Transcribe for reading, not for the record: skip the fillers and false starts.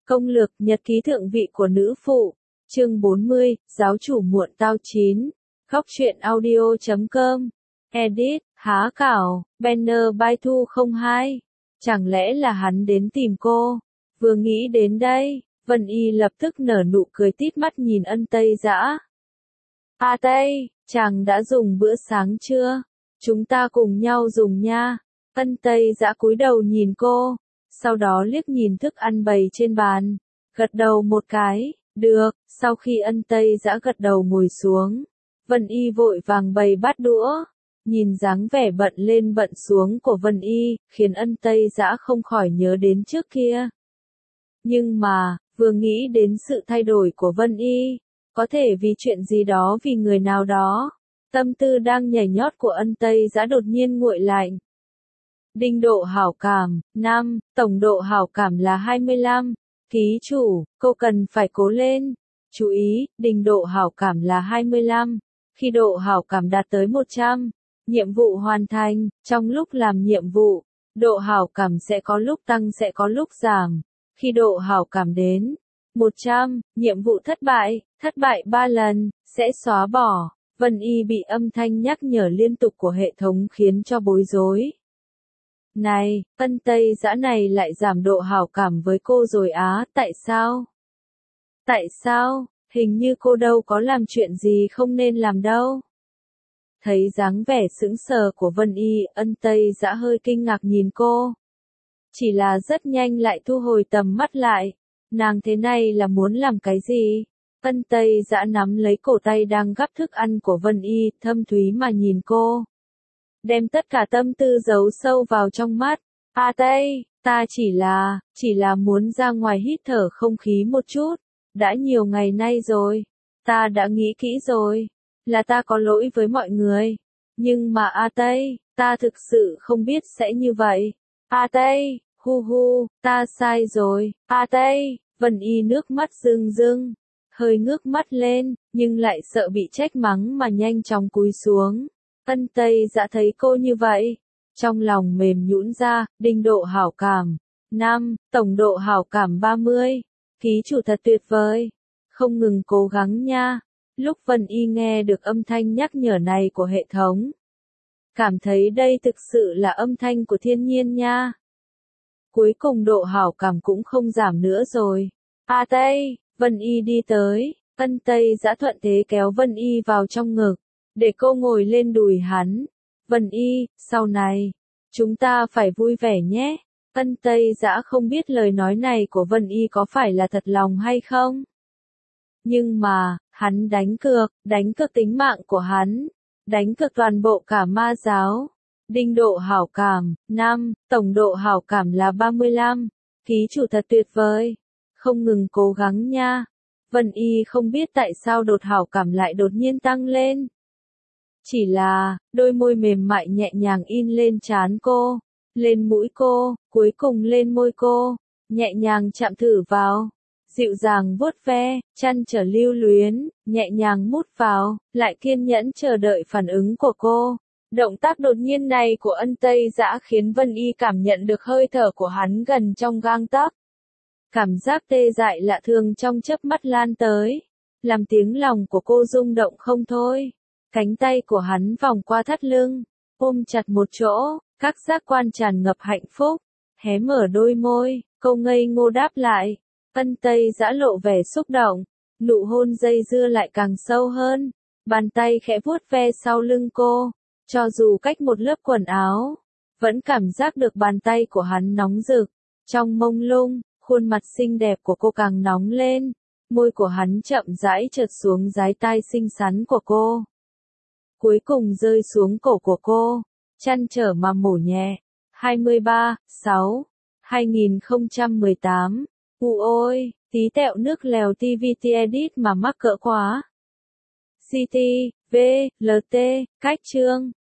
Công lược nhật ký thượng vị của nữ phụ. Chương 40, giáo chủ muộn tao 9. Góc truyện audio.com. Edit, há cảo, banner by Thu 02. Chẳng lẽ là hắn đến tìm cô? Vừa nghĩ đến đây, Vân Y lập tức nở nụ cười tít mắt nhìn Ân Tây Dã. A Tây, chàng đã dùng bữa sáng chưa? Chúng ta cùng nhau dùng nha. Ân Tây Dã cúi đầu nhìn cô, sau đó liếc nhìn thức ăn bày trên bàn, gật đầu một cái, được. Sau khi Ân Tây Dã gật đầu ngồi xuống, Vân Y vội vàng bày bát đũa. Nhìn dáng vẻ bận lên bận xuống của Vân Y, khiến Ân Tây Dã không khỏi nhớ đến trước kia. Nhưng mà, vừa nghĩ đến sự thay đổi của Vân Y, có thể vì chuyện gì đó vì người nào đó, tâm tư đang nhảy nhót của Ân Tây Dã đột nhiên nguội lạnh. Đinh độ hảo cảm, 5, tổng độ hảo cảm là 25. Ký chủ, cô cần phải cố lên. Chú ý, đinh độ hảo cảm là 25. Khi độ hảo cảm đạt tới 100, nhiệm vụ hoàn thành. Trong lúc làm nhiệm vụ, độ hảo cảm sẽ có lúc tăng sẽ có lúc giảm. Khi độ hảo cảm đến 100, nhiệm vụ thất bại 3 lần, sẽ xóa bỏ. Vân Y bị âm thanh nhắc nhở liên tục của hệ thống khiến cho bối rối. Này, Ân Tây Dã này lại giảm độ hảo cảm với cô rồi á, tại sao? Tại sao? Hình như cô đâu có làm chuyện gì không nên làm đâu. Thấy dáng vẻ sững sờ của Vân Y, Ân Tây Dã hơi kinh ngạc nhìn cô. Chỉ là rất nhanh lại thu hồi tầm mắt lại. Nàng thế này là muốn làm cái gì? Ân Tây Dã nắm lấy cổ tay đang gắp thức ăn của Vân Y, thâm thúy mà nhìn cô. Đem tất cả tâm tư giấu sâu vào trong mắt. A Tây, ta chỉ là muốn ra ngoài hít thở không khí một chút. Đã nhiều ngày nay rồi. Ta đã nghĩ kỹ rồi. Là ta có lỗi với mọi người. Nhưng mà A Tây, ta thực sự không biết sẽ như vậy. A Tây, hu hu, ta sai rồi. A Tây, Vân Y nước mắt rưng rưng. Hơi ngước mắt lên, nhưng lại sợ bị trách mắng mà nhanh chóng cúi xuống. Ân Tây Dã thấy cô như vậy, trong lòng mềm nhũn ra. Đinh độ hảo cảm 5, tổng độ hảo cảm 30. Ký chủ thật tuyệt vời, không ngừng cố gắng nha. Lúc Vân Y nghe được âm thanh nhắc nhở này của hệ thống, cảm thấy đây thực sự là âm thanh của thiên nhiên nha. Cuối cùng độ hảo cảm cũng không giảm nữa rồi. A Tây, Vân Y đi tới, Ân Tây Dã thuận thế kéo Vân Y vào trong ngực, để cô ngồi lên đùi hắn. Vân Y, sau này, chúng ta phải vui vẻ nhé. Ân Tây Dã không biết lời nói này của Vân Y có phải là thật lòng hay không. Nhưng mà, hắn đánh cược tính mạng của hắn, đánh cược toàn bộ cả ma giáo. Đinh độ hảo cảm, 5, tổng độ hảo cảm là 35. Ký chủ thật tuyệt vời, không ngừng cố gắng nha. Vân Y không biết tại sao đột hảo cảm lại đột nhiên tăng lên. Chỉ là, đôi môi mềm mại nhẹ nhàng in lên trán cô, lên mũi cô, cuối cùng lên môi cô, nhẹ nhàng chạm thử vào, dịu dàng vuốt ve, chăn trở lưu luyến, nhẹ nhàng mút vào, lại kiên nhẫn chờ đợi phản ứng của cô. Động tác đột nhiên này của Ân Tây Dã khiến Vân Y cảm nhận được hơi thở của hắn gần trong gang tấc. Cảm giác tê dại lạ thường trong chớp mắt lan tới, làm tiếng lòng của cô rung động không thôi. Cánh tay của hắn vòng qua thắt lưng, ôm chặt một chỗ, các giác quan tràn ngập hạnh phúc, hé mở đôi môi, cô ngây ngô đáp lại. Ân Tây Dã lộ vẻ xúc động, nụ hôn dây dưa lại càng sâu hơn, bàn tay khẽ vuốt ve sau lưng cô, cho dù cách một lớp quần áo, vẫn cảm giác được bàn tay của hắn nóng rực. Trong mông lung, khuôn mặt xinh đẹp của cô càng nóng lên, môi của hắn chậm rãi trượt xuống dái tai xinh xắn của cô. Cuối cùng rơi xuống cổ của cô, chăn trở mà mổ nhẹ. 23/6 2018. Ôi, tí tẹo nước lèo TVT edit mà mắc cỡ quá. CT, V, LT, cách chương.